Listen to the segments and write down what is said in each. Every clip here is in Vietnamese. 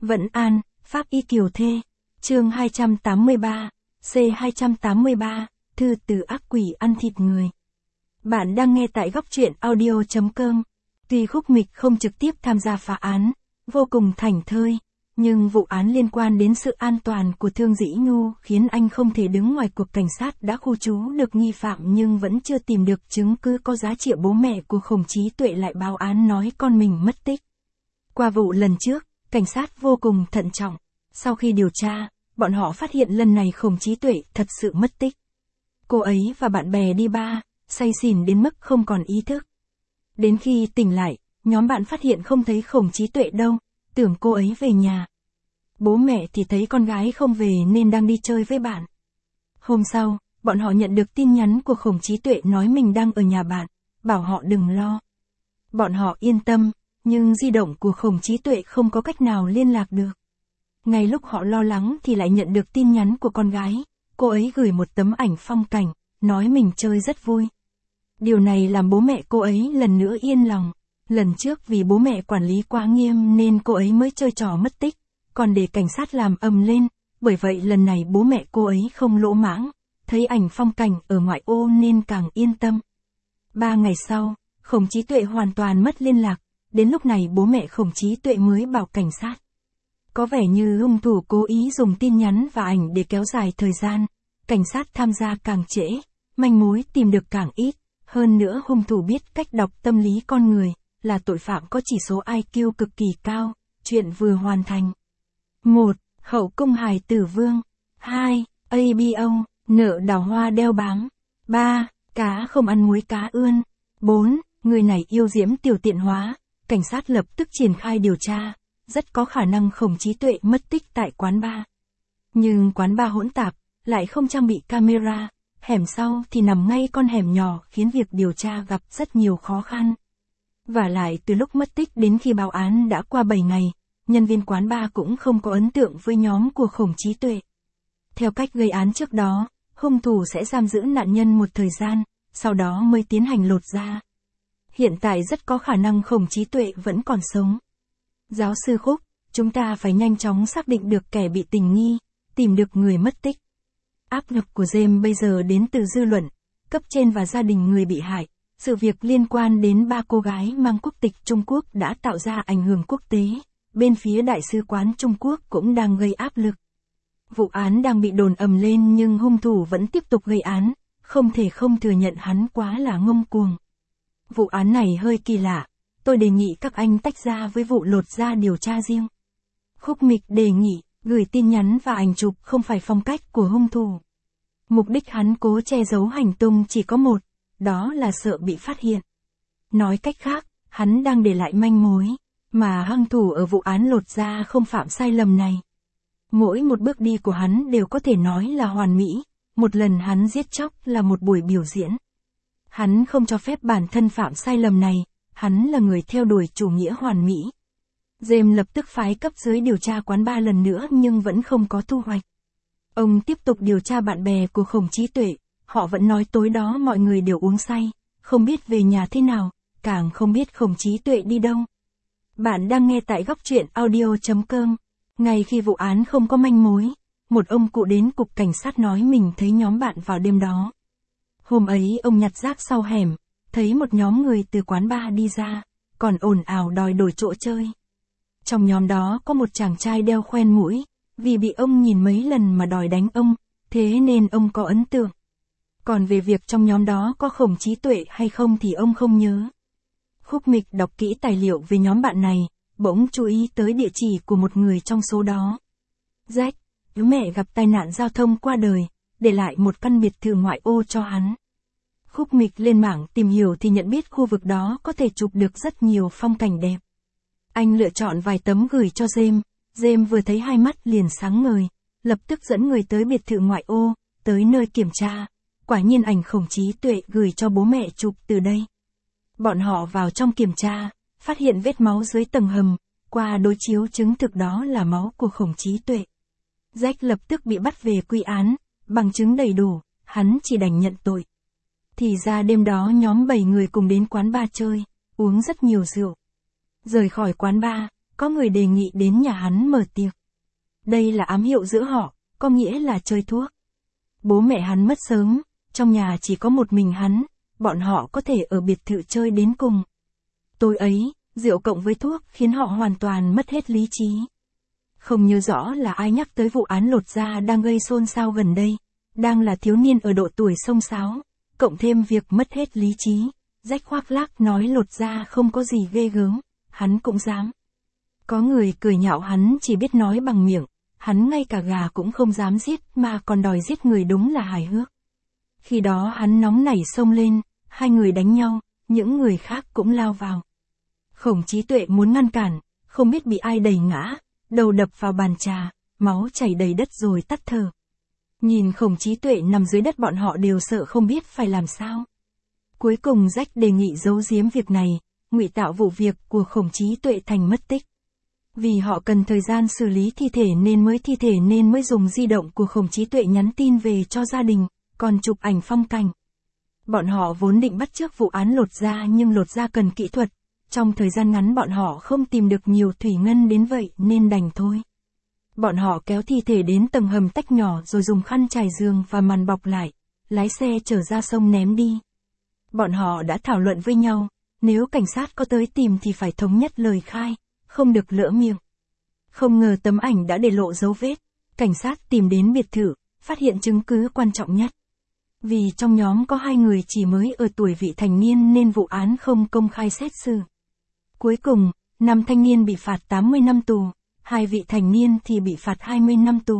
Vẫn An, Pháp Y Kiều Thê. Chương 283, C283, thư từ ác quỷ ăn thịt người. Bạn đang nghe tại góc truyện audio.com. Tuy Khúc Mịch không trực tiếp tham gia phá án, vô cùng thảnh thơi, nhưng vụ án liên quan đến sự an toàn của Thương Dĩ Nhu khiến anh không thể đứng ngoài cuộc cảnh sát đã khu trú được nghi phạm nhưng vẫn chưa tìm được chứng cứ có giá trị. Bố mẹ của Khổng Chí Tuệ lại báo án nói con mình mất tích. Qua vụ lần trước, cảnh sát vô cùng thận trọng. Sau khi điều tra, bọn họ phát hiện lần này Khổng Chí Tuệ thật sự mất tích. Cô ấy và bạn bè đi bar, say xỉn đến mức không còn ý thức. Đến khi tỉnh lại, nhóm bạn phát hiện không thấy Khổng Chí Tuệ đâu, tưởng cô ấy về nhà. Bố mẹ thì thấy con gái không về nên đang đi chơi với bạn. Hôm sau, bọn họ nhận được tin nhắn của Khổng Chí Tuệ nói mình đang ở nhà bạn, bảo họ đừng lo. Bọn họ yên tâm, nhưng di động của Khổng Chí Tuệ không có cách nào liên lạc được. Ngay lúc họ lo lắng thì lại nhận được tin nhắn của con gái, cô ấy gửi một tấm ảnh phong cảnh, nói mình chơi rất vui. Điều này làm bố mẹ cô ấy lần nữa yên lòng. Lần trước vì bố mẹ quản lý quá nghiêm nên cô ấy mới chơi trò mất tích, còn để cảnh sát làm ầm lên, bởi vậy lần này bố mẹ cô ấy không lỗ mãng, thấy ảnh phong cảnh ở ngoại ô nên càng yên tâm. 3 ngày sau, Khổng Chí Tuệ hoàn toàn mất liên lạc, đến lúc này bố mẹ Khổng Chí Tuệ mới bảo cảnh sát. Có vẻ như hung thủ cố ý dùng tin nhắn và ảnh để kéo dài thời gian, cảnh sát tham gia càng trễ, manh mối tìm được càng ít, hơn nữa hung thủ biết cách đọc tâm lý con người, là tội phạm có chỉ số IQ cực kỳ cao, chuyện vừa hoàn thành. 1. Hậu cung hài tử vương. 2. ABO, nợ đào hoa đeo bám. 3. Cá không ăn muối cá ươn. 4. Người này yêu diễm tiểu tiện hóa. Cảnh sát lập tức triển khai điều tra, rất có khả năng Khổng Chí Tuệ mất tích tại quán bar. Nhưng quán bar hỗn tạp, lại không trang bị camera, hẻm sau thì nằm ngay con hẻm nhỏ khiến việc điều tra gặp rất nhiều khó khăn. Và lại từ lúc mất tích đến khi báo án đã qua 7 ngày, nhân viên quán bar cũng không có ấn tượng với nhóm của Khổng Chí Tuệ. Theo cách gây án trước đó, hung thủ sẽ giam giữ nạn nhân một thời gian, sau đó mới tiến hành lột da. Hiện tại rất có khả năng Khổng Chí Tuệ vẫn còn sống. Giáo sư Khúc, chúng ta phải nhanh chóng xác định được kẻ bị tình nghi, tìm được người mất tích. Áp lực của James bây giờ đến từ dư luận, cấp trên và gia đình người bị hại. Sự việc liên quan đến 3 cô gái mang quốc tịch Trung Quốc đã tạo ra ảnh hưởng quốc tế. Bên phía Đại sứ quán Trung Quốc cũng đang gây áp lực. Vụ án đang bị đồn ầm lên nhưng hung thủ vẫn tiếp tục gây án, không thể không thừa nhận hắn quá là ngông cuồng. Vụ án này hơi kỳ lạ, tôi đề nghị các anh tách ra với vụ lột da điều tra riêng. Khúc Mịch đề nghị, gửi tin nhắn và ảnh chụp không phải phong cách của hung thủ. Mục đích hắn cố che giấu hành tung chỉ có một, đó là sợ bị phát hiện. Nói cách khác, hắn đang để lại manh mối, mà hung thủ ở vụ án lột da không phạm sai lầm này. Mỗi một bước đi của hắn đều có thể nói là hoàn mỹ, một lần hắn giết chóc là một buổi biểu diễn. Hắn không cho phép bản thân phạm sai lầm này, hắn là người theo đuổi chủ nghĩa hoàn mỹ. James lập tức phái cấp dưới điều tra quán bar lần nữa nhưng vẫn không có thu hoạch. Ông tiếp tục điều tra bạn bè của Khổng Chí Tuệ, họ vẫn nói tối đó mọi người đều uống say, không biết về nhà thế nào, càng không biết Khổng Chí Tuệ đi đâu. Bạn đang nghe tại góc truyện audio.com. Ngay khi vụ án không có manh mối, một ông cụ đến cục cảnh sát nói mình thấy nhóm bạn vào đêm đó. Hôm ấy ông nhặt rác sau hẻm, thấy một nhóm người từ quán bar đi ra, còn ồn ào đòi đổi chỗ chơi. Trong nhóm đó có một chàng trai đeo khoen mũi, vì bị ông nhìn mấy lần mà đòi đánh ông, thế nên ông có ấn tượng. Còn về việc trong nhóm đó có Khổng Chí Tuệ hay không thì ông không nhớ. Khúc Mịch đọc kỹ tài liệu về nhóm bạn này, bỗng chú ý tới địa chỉ của một người trong số đó. Jack, bố mẹ gặp tai nạn giao thông qua đời, để lại một căn biệt thự ngoại ô cho hắn. Khúc Mịch lên mạng tìm hiểu thì nhận biết khu vực đó có thể chụp được rất nhiều phong cảnh đẹp. Anh lựa chọn vài tấm gửi cho James, James vừa thấy hai mắt liền sáng ngời, lập tức dẫn người tới biệt thự ngoại ô, tới nơi kiểm tra. Quả nhiên ảnh Khổng Chí Tuệ gửi cho bố mẹ chụp từ đây. Bọn họ vào trong kiểm tra, phát hiện vết máu dưới tầng hầm, qua đối chiếu chứng thực đó là máu của Khổng Chí Tuệ. Jack lập tức bị bắt về quy án, bằng chứng đầy đủ, hắn chỉ đành nhận tội. Thì ra đêm đó nhóm 7 người cùng đến quán bar chơi, uống rất nhiều rượu. Rời khỏi quán bar, có người đề nghị đến nhà hắn mở tiệc. Đây là ám hiệu giữa họ, có nghĩa là chơi thuốc. Bố mẹ hắn mất sớm, trong nhà chỉ có một mình hắn, bọn họ có thể ở biệt thự chơi đến cùng. Tối ấy, rượu cộng với thuốc khiến họ hoàn toàn mất hết lý trí. Không nhớ rõ là ai nhắc tới vụ án lột da đang gây xôn xao gần đây, đang là thiếu niên ở độ tuổi xông xáo, cộng thêm việc mất hết lý trí, Jack khoác lác nói lột da không có gì ghê gớm, hắn cũng dám. Có người cười nhạo hắn chỉ biết nói bằng miệng, hắn ngay cả gà cũng không dám giết mà còn đòi giết người, đúng là hài hước. Khi đó hắn nóng nảy xông lên, hai người đánh nhau, những người khác cũng lao vào. Khổng Trí Tuệ muốn ngăn cản, không biết bị ai đẩy ngã, đầu đập vào bàn trà, máu chảy đầy đất rồi tắt thở. Nhìn Khổng Trí Tuệ nằm dưới đất, bọn họ đều sợ không biết phải làm sao. Cuối cùng Jack đề nghị giấu giếm việc này, ngụy tạo vụ việc của Khổng Trí Tuệ thành mất tích. Vì họ cần thời gian xử lý thi thể nên mới dùng di động của Khổng Trí Tuệ nhắn tin về cho gia đình, còn chụp ảnh phong cảnh. Bọn họ vốn định bắt chước vụ án lột da nhưng lột da cần kỹ thuật, trong thời gian ngắn bọn họ không tìm được nhiều thủy ngân đến vậy nên đành thôi. Bọn họ kéo thi thể đến tầng hầm tách nhỏ rồi dùng khăn trải giường và màn bọc lại, lái xe chở ra sông ném đi. Bọn họ đã thảo luận với nhau, nếu cảnh sát có tới tìm thì phải thống nhất lời khai, không được lỡ miệng. Không ngờ tấm ảnh đã để lộ dấu vết, cảnh sát tìm đến biệt thự, phát hiện chứng cứ quan trọng nhất. Vì trong nhóm có 2 người chỉ mới ở tuổi vị thành niên nên vụ án không công khai xét xử. Cuối cùng, 5 thanh niên bị phạt 80 năm tù, 2 vị thành niên thì bị phạt 20 năm tù.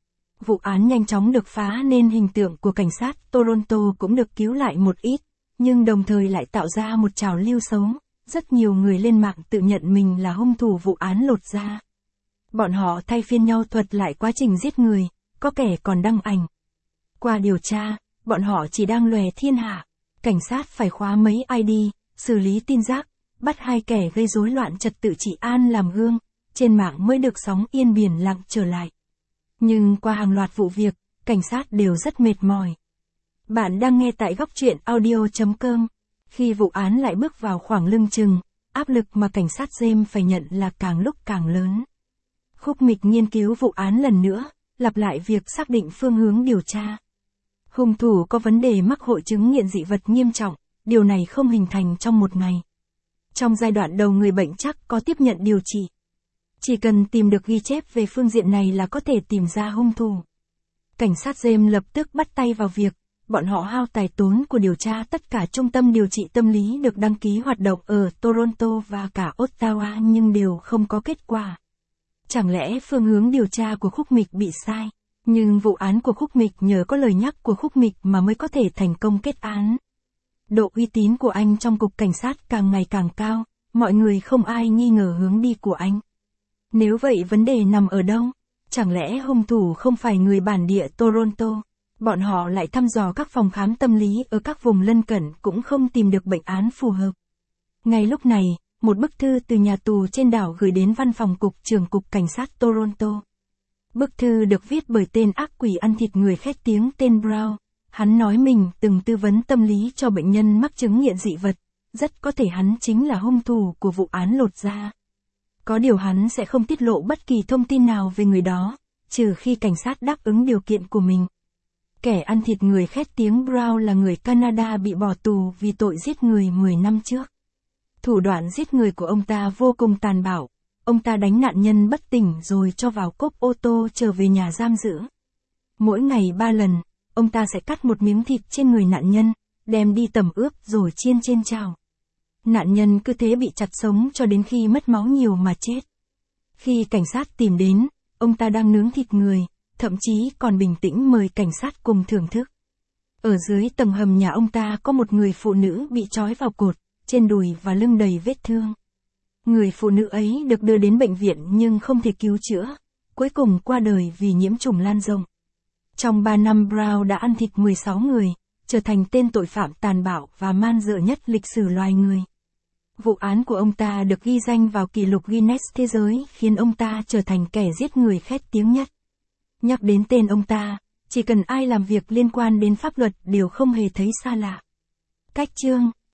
Vụ án nhanh chóng được phá nên hình tượng của cảnh sát Toronto cũng được cứu lại một ít, nhưng đồng thời lại tạo ra một trào lưu xấu. Rất nhiều người lên mạng tự nhận mình là hung thủ vụ án lột da. Bọn họ thay phiên nhau thuật lại quá trình giết người, có kẻ còn đăng ảnh. Qua điều tra, bọn họ chỉ đang lòe thiên hạ. Cảnh sát phải khóa mấy ID, xử lý tin rác, bắt 2 kẻ gây rối loạn trật tự trị an làm gương, trên mạng mới được sóng yên biển lặng trở lại. Nhưng qua hàng loạt vụ việc, cảnh sát đều rất mệt mỏi. Bạn đang nghe tại góc truyện audio.com. Khi vụ án lại bước vào khoảng lưng chừng, áp lực mà cảnh sát James phải nhận là càng lúc càng lớn. Khúc Mịch nghiên cứu vụ án lần nữa, lặp lại việc xác định phương hướng điều tra. Hung thủ có vấn đề mắc hội chứng nghiện dị vật nghiêm trọng, điều này không hình thành trong một ngày. Trong giai đoạn đầu người bệnh chắc có tiếp nhận điều trị. Chỉ cần tìm được ghi chép về phương diện này là có thể tìm ra hung thủ. Cảnh sát James lập tức bắt tay vào việc. Bọn họ hao tài tốn của điều tra tất cả trung tâm điều trị tâm lý được đăng ký hoạt động ở Toronto và cả Ottawa nhưng đều không có kết quả. Chẳng lẽ phương hướng điều tra của Khúc Mịch bị sai? Nhưng vụ án của Khúc Mịch nhờ có lời nhắc của Khúc Mịch mà mới có thể thành công kết án. Độ uy tín của anh trong cục cảnh sát càng ngày càng cao, mọi người không ai nghi ngờ hướng đi của anh. Nếu vậy vấn đề nằm ở đâu? Chẳng lẽ hung thủ không phải người bản địa Toronto? Bọn họ lại thăm dò các phòng khám tâm lý ở các vùng lân cận cũng không tìm được bệnh án phù hợp. Ngay lúc này, một bức thư từ nhà tù trên đảo gửi đến văn phòng cục trưởng cục cảnh sát Toronto. Bức thư được viết bởi tên ác quỷ ăn thịt người khét tiếng tên Brown. Hắn nói mình từng tư vấn tâm lý cho bệnh nhân mắc chứng nghiện dị vật, rất có thể hắn chính là hung thủ của vụ án lột da. Có điều hắn sẽ không tiết lộ bất kỳ thông tin nào về người đó, trừ khi cảnh sát đáp ứng điều kiện của mình. Kẻ ăn thịt người khét tiếng Brown là người Canada bị bỏ tù vì tội giết người 10 năm trước. Thủ đoạn giết người của ông ta vô cùng tàn bạo. Ông ta đánh nạn nhân bất tỉnh rồi cho vào cốp ô tô trở về nhà giam giữ. Mỗi ngày 3 lần, ông ta sẽ cắt một miếng thịt trên người nạn nhân, đem đi tẩm ướp rồi chiên trên chảo. Nạn nhân cứ thế bị chặt sống cho đến khi mất máu nhiều mà chết. Khi cảnh sát tìm đến, ông ta đang nướng thịt người, thậm chí còn bình tĩnh mời cảnh sát cùng thưởng thức. Ở dưới tầng hầm nhà ông ta có một người phụ nữ bị trói vào cột, trên đùi và lưng đầy vết thương. Người phụ nữ ấy được đưa đến bệnh viện nhưng không thể cứu chữa, cuối cùng qua đời vì nhiễm trùng lan rộng. Trong 3 năm Brown đã ăn thịt 16 người, trở thành tên tội phạm tàn bạo và man dợ nhất lịch sử loài người. Vụ án của ông ta được ghi danh vào kỷ lục Guinness Thế giới khiến ông ta trở thành kẻ giết người khét tiếng nhất. Nhắc đến tên ông ta, chỉ cần ai làm việc liên quan đến pháp luật đều không hề thấy xa lạ. Cách chương